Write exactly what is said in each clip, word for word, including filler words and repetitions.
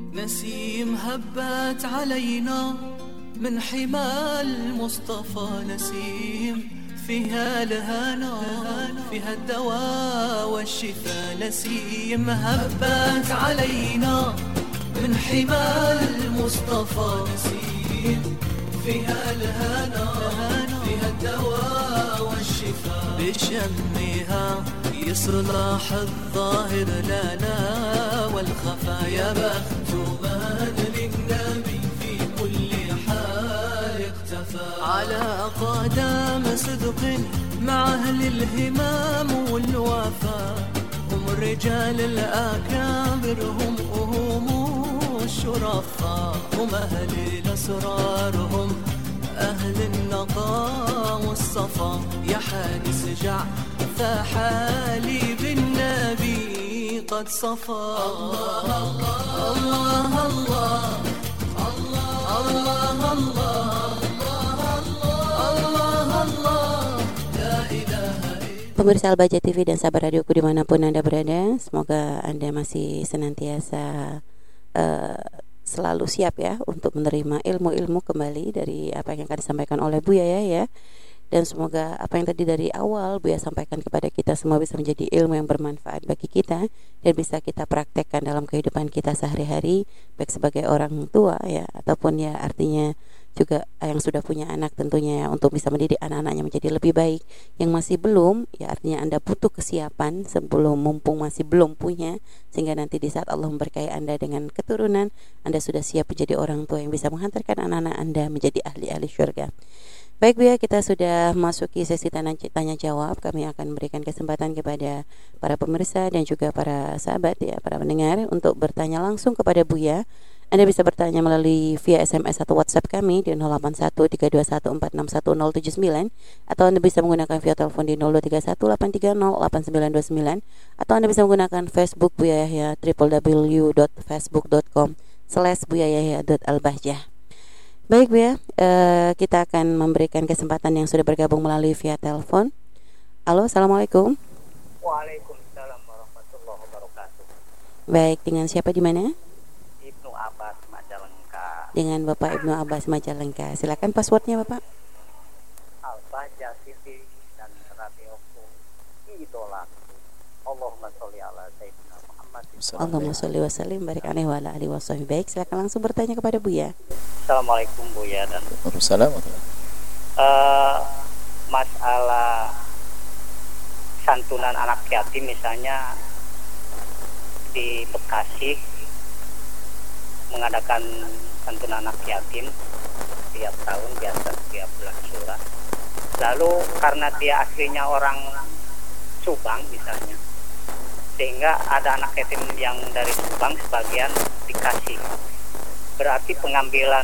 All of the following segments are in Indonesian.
نسيم هبت علينا من حمى المصطفى، نسيم فيها الهنا فيها الدواء والشفاء، نسيم هبت علينا من حمى المصطفى، نسيم فيها الهنا فيها الدواء والشفاء، بشمها يصلح الظاهر لنا والخفايا، بخت من للنبي في كل حال اقتفى، على قدم صدق مع أهل الهمام والوفاء، هم الرجال الأكابر هم هم الشرفاء، هم أهل الأسرار هم أهل النقاء والصفا، يا حادث جع فحالي بالنبي قد صفى. الله الله الله الله الله الله الله لا إله إلا. Pemirsa Al-Bahjah T V dan sahabat radioku dimanapun Anda berada, semoga Anda masih senantiasa uh, selalu siap ya untuk menerima ilmu-ilmu kembali dari apa yang akan disampaikan oleh Buya ya ya. Dan semoga apa yang tadi dari awal Buya sampaikan kepada kita semua bisa menjadi ilmu yang bermanfaat bagi kita dan bisa kita praktekkan dalam kehidupan kita sehari-hari, baik sebagai orang tua ya ataupun ya artinya juga yang sudah punya anak tentunya ya, untuk bisa mendidik anak-anaknya menjadi lebih baik. Yang masih belum ya artinya Anda butuh kesiapan sebelum mumpung masih belum punya, sehingga nanti di saat Allah memberkahi Anda dengan keturunan, Anda sudah siap menjadi orang tua yang bisa menghantarkan anak-anak Anda menjadi ahli-ahli syurga. Baik Bu ya, kita sudah masuki sesi tanya, tanya jawab. Kami akan memberikan kesempatan kepada para pemirsa dan juga para sahabat ya, para pendengar untuk bertanya langsung kepada Buya. Anda bisa bertanya melalui via S M S atau WhatsApp kami di nol delapan satu tiga dua satu empat enam satu nol tujuh sembilan, atau Anda bisa menggunakan via telepon di nol dua tiga satu delapan tiga nol delapan sembilan dua sembilan, atau Anda bisa menggunakan Facebook Buya Yahya w w w dot facebook dot com slash buya yahya dot al bahjah. Baik Bu ya, uh, kita akan memberikan kesempatan yang sudah bergabung melalui via telepon. Halo, Assalamualaikum. Waalaikumsalam warahmatullahi wabarakatuh. Baik, dengan siapa di mana? Ibnu Abbas Majalengka. Dengan Bapak Ibnu Abbas Majalengka. Silakan passwordnya Bapak. Al-Bahjah T V dan radioku idolaku. Allahumma sholli ala sayyidina Muhammad. Allahumma sholli wa sallim barik alaihi wa ala alihi wasallam. Baik, silakan langsung bertanya kepada Buya. Assalamualaikum Buya dan Waalaikumsalam. uh, masalah santunan anak yatim misalnya di Bekasi mengadakan santunan anak yatim setiap tahun, biasa setiap bulan Syura. Lalu karena dia aslinya orang Subang misalnya, sehingga ada anak yatim yang dari Subang sebagian dikasih. Berarti pengambilan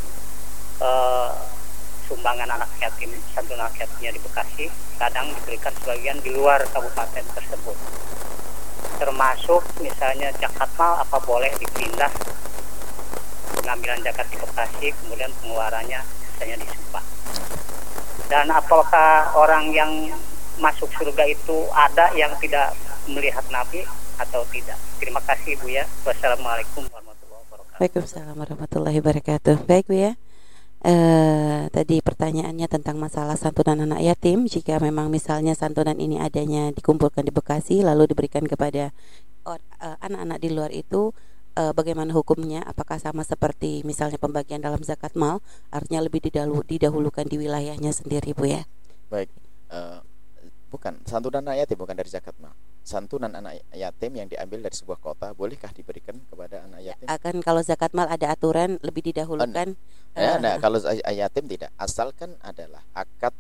uh, sumbangan anak yatim, santunan anak yatimnya di Bekasi kadang diberikan sebagian di luar kabupaten tersebut. Termasuk misalnya zakat mal, apa boleh dipindah pengambilan zakat di Bekasi kemudian pengeluarannya misalnya di Subang. Dan apakah orang yang masuk surga itu ada yang tidak melihat Nabi atau tidak? Terima kasih Bu ya. Wassalamualaikum warahmatullahi wabarakatuh. Waalaikumsalam warahmatullahi wabarakatuh. Baik Bu ya. Uh, tadi pertanyaannya tentang masalah santunan anak yatim. Jika memang misalnya santunan ini adanya dikumpulkan di Bekasi lalu diberikan kepada uh, anak-anak di luar itu, uh, bagaimana hukumnya? Apakah sama seperti misalnya pembagian dalam zakat mal, artinya lebih didahulu, didahulukan di wilayahnya sendiri Bu ya? Baik, uh, bukan santunan anak yatim bukan dari zakat mal. Santunan anak yatim yang diambil dari sebuah kota bolehkah diberikan kepada anak yatim? Akan kalau zakat mal ada aturan lebih didahulukan. Oh, nah. Uh, nah, kalau anak yatim tidak, asalkan adalah akad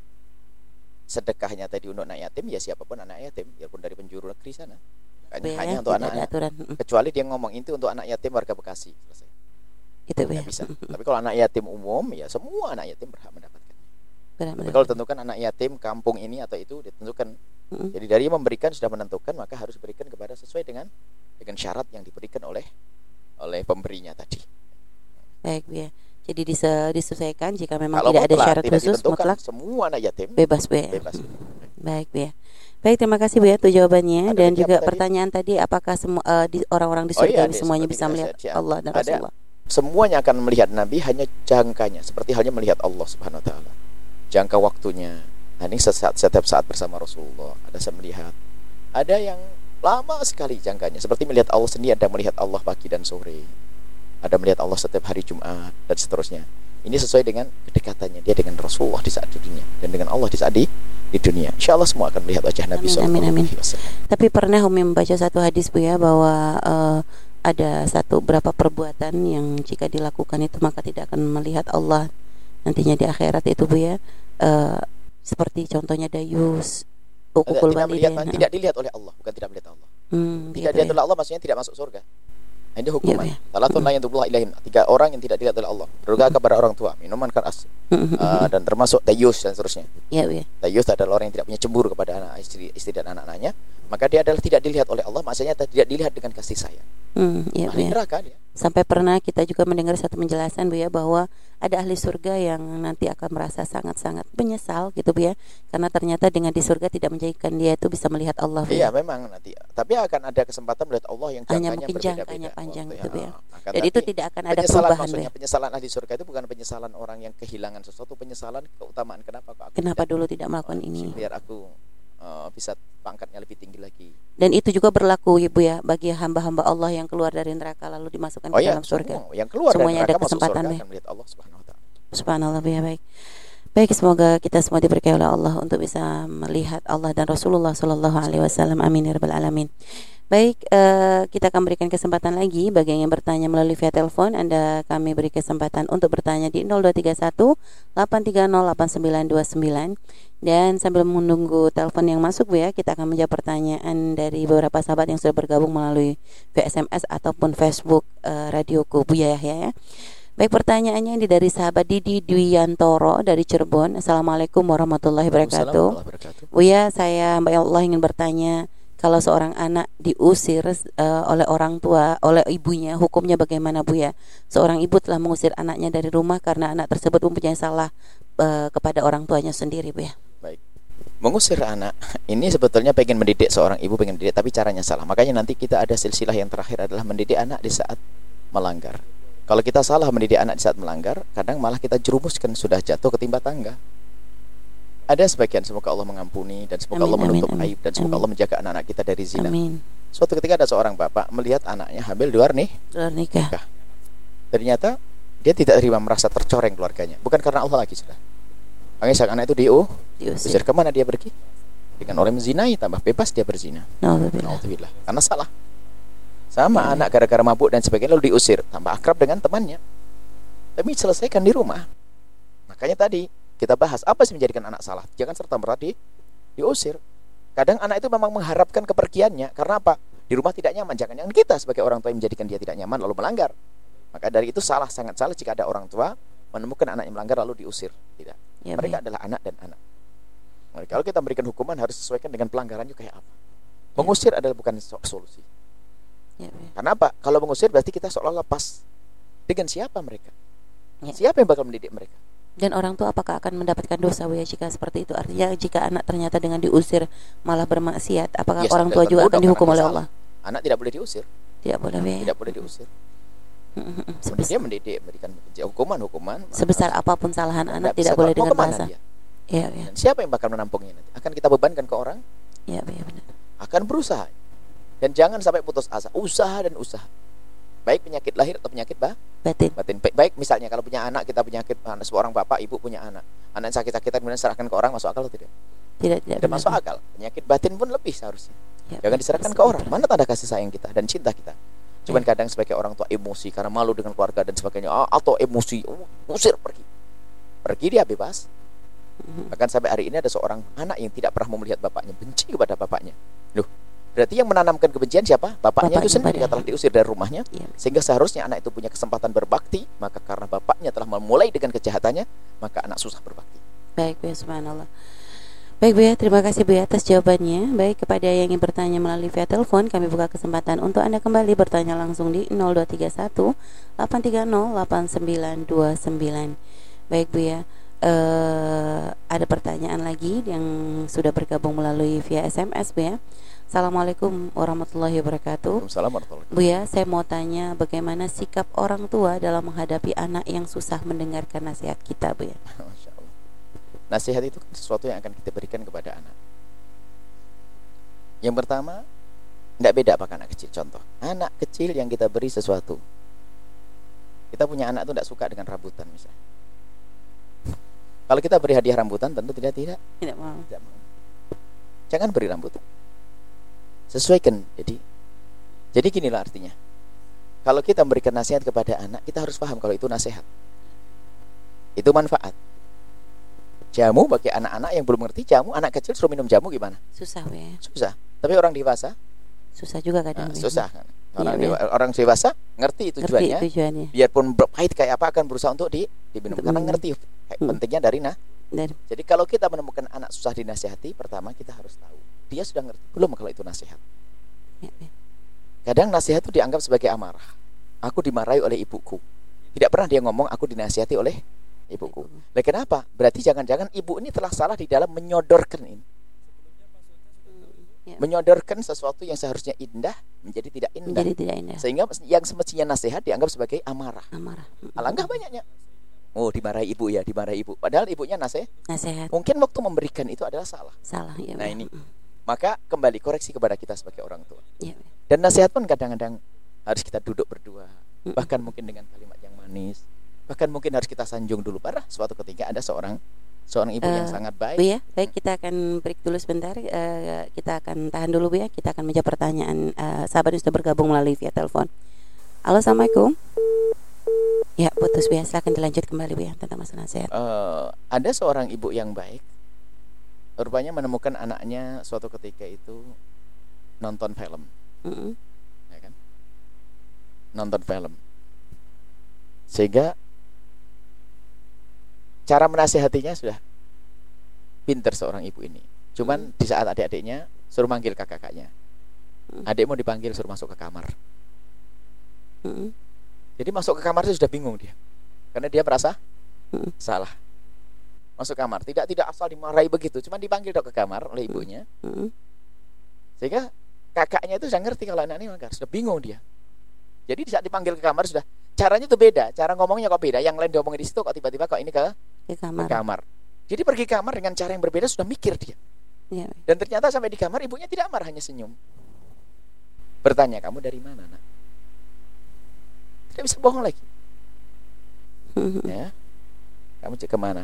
sedekahnya tadi untuk anak yatim, ya siapapun anak yatim, biarpun dari penjuru negeri sana. Hanya, ya, hanya untuk anak aturan. Kecuali dia ngomong itu untuk anak yatim warga Bekasi, selesai. Itu ya. Bisa. Tapi kalau anak yatim umum, ya semua anak yatim berhak mendapatkan. Benar, Tapi kalau tentukan anak yatim kampung ini atau itu ditentukan. Mm-hmm. Jadi dari memberikan sudah menentukan, maka harus berikan kepada sesuai dengan dengan syarat yang diberikan oleh oleh pemberinya tadi. Baik ya. Jadi dise, disesuaikan jika memang kalau tidak mutlak, ada syarat tidak khusus mutlak semua anak yatim bebas Bu ya. Bebas. Baik Bu ya. Baik, terima kasih Bu ya untuk jawabannya. Ada Dan lagi juga apa tadi? pertanyaan tadi, apakah semua uh, di, orang-orang di Oh surga iya, ada, semuanya seperti bisa yang melihat saya- Allah dan ada. Rasulullah? Semuanya akan melihat Nabi, hanya jangkanya seperti halnya melihat Allah Subhanahu wa taala. Jangka waktunya. Nah, ini setiap, setiap saat bersama Rasulullah ada saya melihat. Ada yang lama sekali jangkanya, seperti melihat Allah sendiri, ada melihat Allah pagi dan sore. Ada melihat Allah setiap hari Jumat dan seterusnya. Ini sesuai dengan kedekatannya dia dengan Rasulullah di saat di dunia dan dengan Allah di saat di, di dunia. Insya Allah semua akan melihat wajah Nabi Amin, Sallallahu amin, amin. Alaihi Wasallam. Tapi pernah Umi membaca satu hadis Bu ya, bahwa uh, ada satu berapa perbuatan yang jika dilakukan itu maka tidak akan melihat Allah nantinya di akhirat itu Bu ya. Uh, seperti contohnya dayus, Tidak, ukukul tidak, melihat, walidain. tidak dilihat oleh Allah, bukan tidak melihat Allah. Hmm, Tidak gitu dilihat ya. oleh Allah maksudnya tidak masuk surga. Nah, ini hukuman. Iya, Salatun la yantullah ilaihim. Tiga orang yang tidak dilihat oleh Allah. Durga kepada orang tua, minuman keras, uh, dan termasuk dayus dan seterusnya. Iya Bu ya. Dayus adalah orang yang tidak punya cemburu kepada anak istri, istri dan anak-anaknya. Maka dia adalah tidak dilihat oleh Allah, maksudnya tidak dilihat dengan kasih sayang. Hmm, iya Bu Ahli ya. neraka dia. Sampai pernah kita juga mendengar satu penjelasan Bu ya, bahwa ada ahli surga yang nanti akan merasa sangat-sangat menyesal gitu Bu ya, karena ternyata dengan di surga tidak menjadikan dia itu bisa melihat Allah Bu Iya ya. memang nanti. Tapi akan ada kesempatan melihat Allah yang Hanya jangkanya mungkin berbeda-beda. jangkanya panjang Waktu, gitu Bu ya. Akan Dan itu tapi tidak akan ada penyesalan perubahan Bu maksudnya ya. penyesalan ahli surga itu bukan penyesalan orang yang kehilangan sesuatu, penyesalan keutamaan kenapa kok aku Kenapa tidak, dulu tidak melakukan uh, ini? biar aku uh, bisa pangkatnya lebih tinggi lagi. Dan itu juga berlaku Ibu ya bagi hamba-hamba Allah yang keluar dari neraka lalu dimasukkan Oh ke ya, dalam surga. semua yang keluar dari Semuanya ada neraka masuk kesempatan, surga ya. akan melihat Allah Subhanahu wa taala. Subhanallah Bu ya. Baik. Baik, semoga kita semua diberkahi oleh Allah untuk bisa melihat Allah dan Rasulullah Sallallahu Alaihi Wasallam. Amin ya rabbal alamin. Baik, eh, kita akan berikan kesempatan lagi bagi yang ingin bertanya melalui via telepon. Anda kami beri kesempatan untuk bertanya di nol dua tiga satu delapan tiga nol delapan sembilan dua sembilan. Dan sambil menunggu telepon yang masuk Bu ya, kita akan menjawab pertanyaan dari beberapa sahabat yang sudah bergabung melalui via S M S ataupun Facebook eh, Radioku Bu Yahya ya. Baik, pertanyaannya ini dari sahabat Didi Dwiantoro dari Cirebon. Assalamualaikum warahmatullahi wabarakatuh. Waalaikumsalam warahmatullahi wabarakatuh. Buya, saya Mbak Allah ingin bertanya, kalau seorang anak diusir uh, oleh orang tua, oleh ibunya, hukumnya bagaimana Buya? Seorang ibu telah mengusir anaknya dari rumah karena anak tersebut mempunyai salah uh, kepada orang tuanya sendiri Buya. Baik. Mengusir anak ini sebetulnya pengen mendidik seorang ibu, pengen mendidik tapi caranya salah. Makanya nanti kita ada silsilah yang terakhir adalah mendidik anak di saat melanggar. Kalau kita salah mendidik anak di saat melanggar, kadang malah kita jerumuskan sudah jatuh ketimpa tangga. Ada sebagian, semoga Allah mengampuni dan semoga Amin, Allah menutup amin, aib dan semoga amin. Allah menjaga anak-anak kita dari zina. Amin. Suatu ketika ada seorang bapak melihat anaknya hamil di luar nih, Luar nikah. ternyata dia tidak terima, merasa tercoreng keluarganya. Bukan karena Allah lagi sudah. Makanya sang anak itu diu, Diusir. usir kemana dia pergi? Dengan orang menzinai, tambah bebas dia berzina. Nauzubillah. Alhamdulillah, karena salah. Sama ya. Anak gara-gara mabuk dan sebagainya lalu diusir, tambah akrab dengan temannya. Tapi selesaikan di rumah. Makanya tadi kita bahas apa sih menjadikan anak salah. Jangan serta-merta di, diusir. Kadang anak itu memang mengharapkan kepergiannya. Karena apa? Di rumah tidak nyaman. Jangan-jangan kita sebagai orang tua yang menjadikan dia tidak nyaman lalu melanggar. Maka dari itu salah, sangat salah jika ada orang tua menemukan anaknya melanggar lalu diusir. Tidak. Ya, Mereka baik. adalah anak dan anak. Maka kalau kita memberikan hukuman harus sesuaikan dengan pelanggarannya kayak apa. Mengusir adalah bukan solusi. Ya, baik. Karena apa? Kalau mengusir berarti kita seolah lepas. Dengan siapa mereka? Ya. Siapa yang bakal mendidik mereka? Dan orang tua apakah akan mendapatkan dosa Buya jika seperti itu? Artinya jika anak ternyata dengan diusir malah bermaksiat, apakah Ya, orang sudah tua juga tentu akan dong, dihukum karena oleh dia Allah? salah. Anak tidak boleh diusir. Tidak boleh Buya. Tidak boleh diusir. Sebes- Dia mendidik, memberikan hukuman-hukuman. sebesar apapun kesalahan anak tidak bisa boleh keluar. Mau dengan kemana bahasa. dia? Iya, iya. Dan siapa yang bakal menampungnya nanti? Akan kita bebankan ke orang? Iya, iya benar. Akan berusaha. Dan jangan sampai putus asa. Usaha dan usaha. Baik penyakit lahir atau penyakit bah, Batin. batin. Baik misalnya kalau punya anak, kita penyakit, seorang bapak, ibu punya anak. Anak yang sakit-sakitan kemudian serahkan ke orang, masuk akal atau tidak? Tidak, tidak Tidak benar. masuk akal. Penyakit batin pun lebih seharusnya. Ya, Jangan baik. diserahkan ke orang. Mana tanda kasih sayang kita dan cinta kita? Cuman Ya. kadang sebagai orang tua emosi karena malu dengan keluarga dan sebagainya, atau emosi, oh, usir pergi. Pergi dia bebas. Mhm. Bahkan sampai hari ini ada seorang anak yang tidak pernah mau melihat bapaknya, benci kepada bapaknya. Loh, berarti yang menanamkan kebencian siapa? Bapaknya, Bapaknya itu sendiri pada- telah diusir dari rumahnya. Iya. Sehingga seharusnya anak itu punya kesempatan berbakti, maka karena bapaknya telah memulai dengan kejahatannya, maka anak susah berbakti. Baik Buya, subhanallah. Baik Buya, terima kasih Buya atas jawabannya. Baik, kepada yang ingin bertanya melalui via telepon, kami buka kesempatan untuk Anda kembali bertanya langsung di nol dua tiga satu delapan tiga nol delapan sembilan dua sembilan. Baik Buya, uh, ada pertanyaan lagi yang sudah bergabung melalui via S M S Bu ya. Assalamualaikum warahmatullahi wabarakatuh. Waalaikumsalam warahmatullahi Bu ya, saya mau tanya bagaimana sikap orang tua dalam menghadapi anak yang susah mendengarkan nasihat kita Bu ya. Masya Allah. Nasihat itu kan sesuatu yang akan kita berikan kepada anak. Yang pertama, tidak beda apakah anak kecil. Contoh, anak kecil yang kita beri sesuatu. Kita punya anak itu tidak suka dengan rambutan misalnya. Kalau kita beri hadiah rambutan, tentu tidak tidak Tidak mau. tidak mau. Jangan beri rambutan. Sesuaikan. Jadi, jadi ginilah artinya. Kalau kita memberikan nasihat kepada anak, kita harus paham kalau itu nasihat. Itu manfaat. Jamu bagi anak-anak yang belum mengerti jamu, anak kecil suruh minum jamu gimana? Susah Bu ya. Susah. Tapi orang dewasa, Susah juga kadang. nah, Bu. susah. Orang, Iya, dewa, orang dewasa ngerti tujuannya. Ngerti tujuannya. Biarpun pahit kayak apa akan berusaha untuk di, diminum. Untuk Karena minum. ngerti kayak Hmm. pentingnya dari nah. Dan Jadi kalau kita menemukan anak susah dinasihati, pertama kita harus tahu dia sudah ngerti belum kalau itu nasihat. ya, ya. Kadang nasihat itu dianggap sebagai amarah. Aku dimarahi oleh ibuku. Tidak pernah dia ngomong aku dinasihati oleh ibuku. Lah kenapa? Berarti jangan-jangan ibu ini telah salah di dalam menyodorkan ini. Ya. Menyodorkan sesuatu yang seharusnya indah menjadi tidak indah. Jadi tidak indah. Sehingga yang semestinya nasihat dianggap sebagai amarah. Amarah. Alangkah banyaknya. Oh, dimarahi ibu ya, dimarahi ibu. Padahal ibunya nasihat. Nasihat Mungkin waktu memberikan itu adalah salah. salah ya. Nah, Bu. ini. Mm. Maka kembali koreksi kepada kita sebagai orang tua. Ya, Bu. Dan nasihat pun kadang-kadang harus kita duduk berdua. Mm. Bahkan mungkin dengan kalimat yang manis. Bahkan mungkin harus kita sanjung dulu. Parah suatu ketika ada seorang seorang ibu yang Eh, sangat Bu baik. ya, baik kita akan break dulu sebentar. Eh, kita akan tahan dulu Bu ya. Kita akan menjawab pertanyaan eh, sahabat yang sudah bergabung melalui via telepon. Halo, assalamualaikum. Ya, putus Bu ya. Silakan dilanjut kembali Bu ya tentang masalah nasihat. Eh, ada seorang ibu yang baik. Rupanya menemukan anaknya suatu ketika itu nonton film, Mm-mm. ya kan? Nonton film. Sehingga cara menasihatinya sudah pinter seorang ibu ini. Cuman di saat adik-adiknya suruh manggil kakak-kakaknya. Adik mau dipanggil suruh masuk ke kamar. Mm-mm. Jadi masuk ke kamar itu sudah bingung dia. Karena dia merasa Mm-mm. salah. Masuk kamar, tidak tidak asal dimarahi begitu, cuman dipanggil dok ke kamar oleh ibunya. Mm-mm. Sehingga kakaknya itu sudah ngerti kalau anak ini makar, sudah bingung dia. Jadi di saat dipanggil ke kamar sudah caranya itu beda, cara ngomongnya kok beda. Yang lain diomongin di situ kok tiba-tiba kok ini ke, Ke ke kamar. kamar. Jadi pergi ke kamar dengan cara yang berbeda sudah mikir dia. Ya, Dan ternyata sampai di kamar ibunya tidak marah, hanya senyum. Bertanya, kamu dari mana nak? Tidak bisa bohong lagi. Bu. Ya, kamu cek kemana?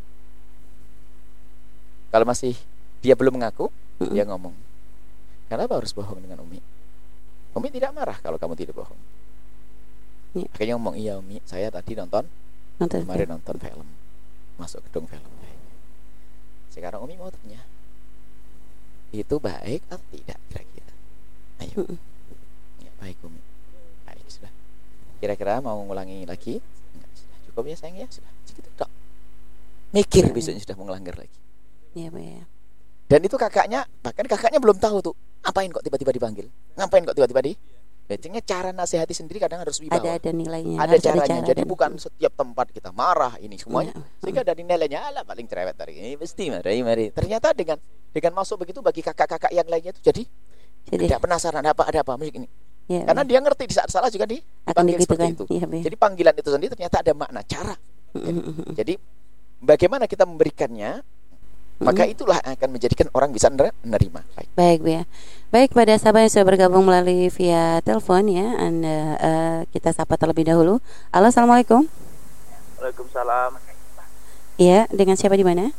Kalau masih dia belum mengaku, Mm-mm. dia ngomong, kenapa harus bohong dengan Umi? Umi tidak marah kalau kamu tidak bohong. Ya. Akhirnya ngomong, iya Umi, saya tadi nonton, Nonton kemarin film. nonton film, masuk gedung film. Sekarang Umi mau tanya, itu baik atau tidak kira-kira? Ayo, Mm-mm. ya, baik Umi, baik sudah. Kira-kira mau ngulangi lagi? Enggak, sudah cukup ya sayang ya, sudah segitu tok. Mikir Ya, besoknya sudah mau ngelanggar lagi. Iya Bu ya. Dan itu kakaknya, bahkan kakaknya belum tahu tuh, ngapain kok tiba-tiba dipanggil, ngapain kok tiba-tiba di. Biasanya cara nasihati sendiri kadang harus wibawa. Ada ada nilainya. Ada harus caranya. cara Jadi dan- bukan setiap tempat kita marah ini semuanya. Ya. Sehingga dari nilainya ala paling cerewet dari ini mesti mari mari. Ternyata dengan dengan masuk begitu bagi kakak-kakak yang lainnya itu jadi Jadi tidak penasaran ada apa ada apa musik ini. ya, Karena Bu. dia ngerti di saat salah juga di akan dipanggil begitu seperti kan. itu. Iya Bu ya. Jadi panggilan itu sendiri ternyata ada makna cara. Mm-mm. Jadi bagaimana kita memberikannya, maka Mm-mm. itulah yang akan menjadikan orang bisa ner- menerima. Baik. Baik Bu ya. Baik, pada sahabat yang sudah bergabung melalui via telepon ya, Anda eh, kita sapa terlebih dahulu. Halo, assalamualaikum. Waalaikumsalam. Iya, dengan siapa di mana?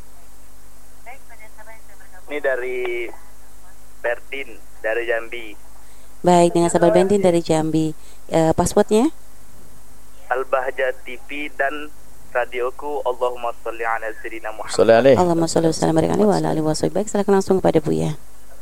Ini dari Berdin dari Jambi. Baik, dengan sahabat Bentin dari Jambi. Eh, passwordnya? Al-Bahjah T V dan radioku. Allahumma sholli ala sayyidina Muhammad. Sallallahu alaihi. Allahumma sholli wa sallim alaihi wa ala alihi wa sahbihi. Baik, silakan langsung kepada Buya.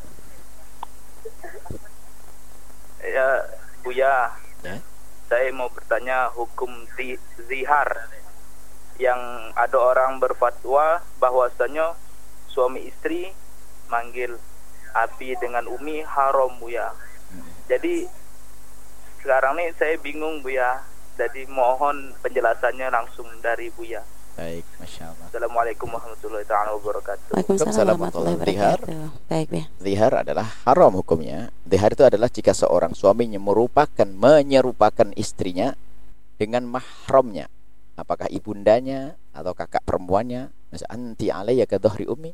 Ya, Buya. Ya. Saya mau bertanya hukum zi- zihar yang ada orang berfatwa bahwasanya suami istri manggil Abi dengan Umi haram, Buya. Jadi sekarang nih saya bingung, Buya. Jadi mohon penjelasannya langsung dari Buya. Baik, masya Allah. Assalamualaikum warahmatullahi taala wabarakatuh. Waalaikumsalam warahmatullahi wabarakatuh. Baik, ya. Zihar adalah haram hukumnya. Zihar itu adalah jika seorang suaminya merupakan menyerupakan istrinya dengan mahramnya, apakah ibundanya atau kakak perempuannya. Misal anti alayya ka dhahri ummi,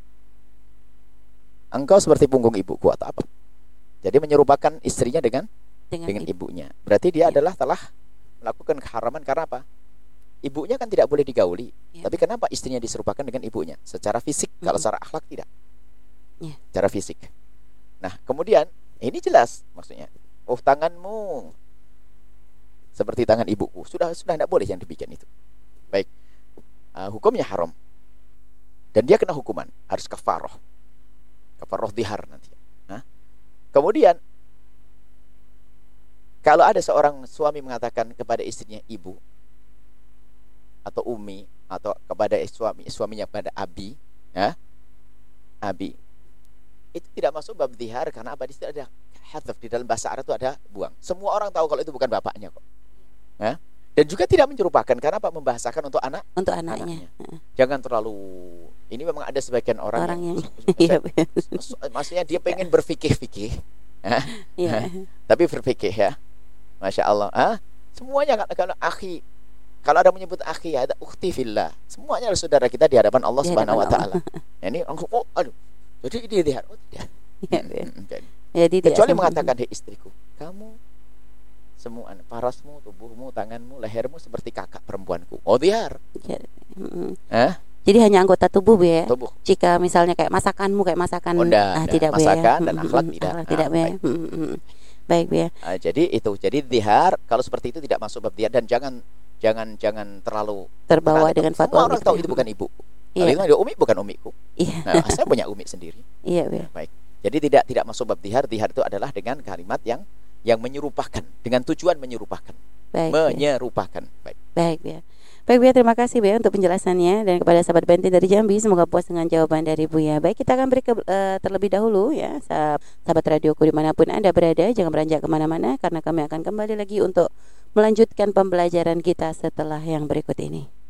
engkau seperti punggung ibuku atau apa. Jadi menyerupakan istrinya dengan dengan, dengan ibu. ibunya. Berarti dia ya. adalah telah melakukan keharaman karena apa? Ibunya kan tidak boleh digauli, ya. Tapi kenapa istrinya diserupakan dengan ibunya? Secara fisik, mm-hmm. kalau secara akhlak tidak. Ya. Secara fisik. Nah, kemudian ini jelas maksudnya. Oh, tanganmu seperti tangan ibuku. Sudah sudah tidak boleh yang demikian itu. Baik. Uh, hukumnya haram. Dan dia kena hukuman, harus kafarah. Kafarah zihar nanti. Nah, kemudian kalau ada seorang suami mengatakan kepada istrinya ibu atau umi atau kepada suami suaminya kepada abi, ya, abi, itu tidak masuk bab zihar karena apa? Di situ ada hadzaf, di dalam bahasa Arab itu ada buang. Semua orang tahu kalau itu bukan bapaknya kok, ya. Dan juga tidak menyerupakan karena apa? Membahasakan untuk anak untuk anaknya. anaknya. Jangan terlalu. Ini memang ada sebagian orang, orang yang, yang saya, maksudnya dia pengen berfikih-fikih, ya, ya. Tapi berfikih ya, masya Allah. Ah, semuanya kalau akhi. Kalau ada menyebut akhi, ada ukhti fillah. Semuanya adalah saudara kita di hadapan Allah Subhanahu wa taala. Ini oh aduh. Jadi dia lihat oh tidak. Ya, ya. Okay. Jadi kecuali mengatakan hei istriku, kamu semua parasmu, tubuhmu, tanganmu, lehermu seperti kakak perempuanku. Oh dihar. Ya. Mm-hmm. Eh? Jadi hanya anggota tubuh Bu ya. Tubuh. Jika misalnya kayak masakanmu kayak masakan oh, enggak, ah, tidak masakan ya. Dan akhlak mm-hmm. tidak. Akhlak tidak ah, baik. Mm-hmm. Baik Bu ya. Uh, jadi itu. Jadi dihar kalau seperti itu tidak masuk bab dihar dan jangan Jangan jangan terlalu terbawa dengan fatwa. Semua orang tahu itu bukan ibu. Kalau itu ada umi bukan umiku. Iya. Nah, saya punya umi sendiri. Iya, ya. Baik. Jadi tidak tidak masuk bab dihar. Dihar itu adalah dengan kalimat yang yang menyerupakan, dengan tujuan menyerupakan. Baik, menyerupakan. Ya. Baik. Baik ya. Baik Bu ya, terima kasih Bu ya untuk penjelasannya dan kepada sahabat Benti dari Jambi semoga puas dengan jawaban dari Bu ya. Baik, kita akan beri ke, uh, terlebih dahulu ya sahabat radioku dimanapun Anda berada, jangan beranjak kemana-mana karena kami akan kembali lagi untuk melanjutkan pembelajaran kita setelah yang berikut ini.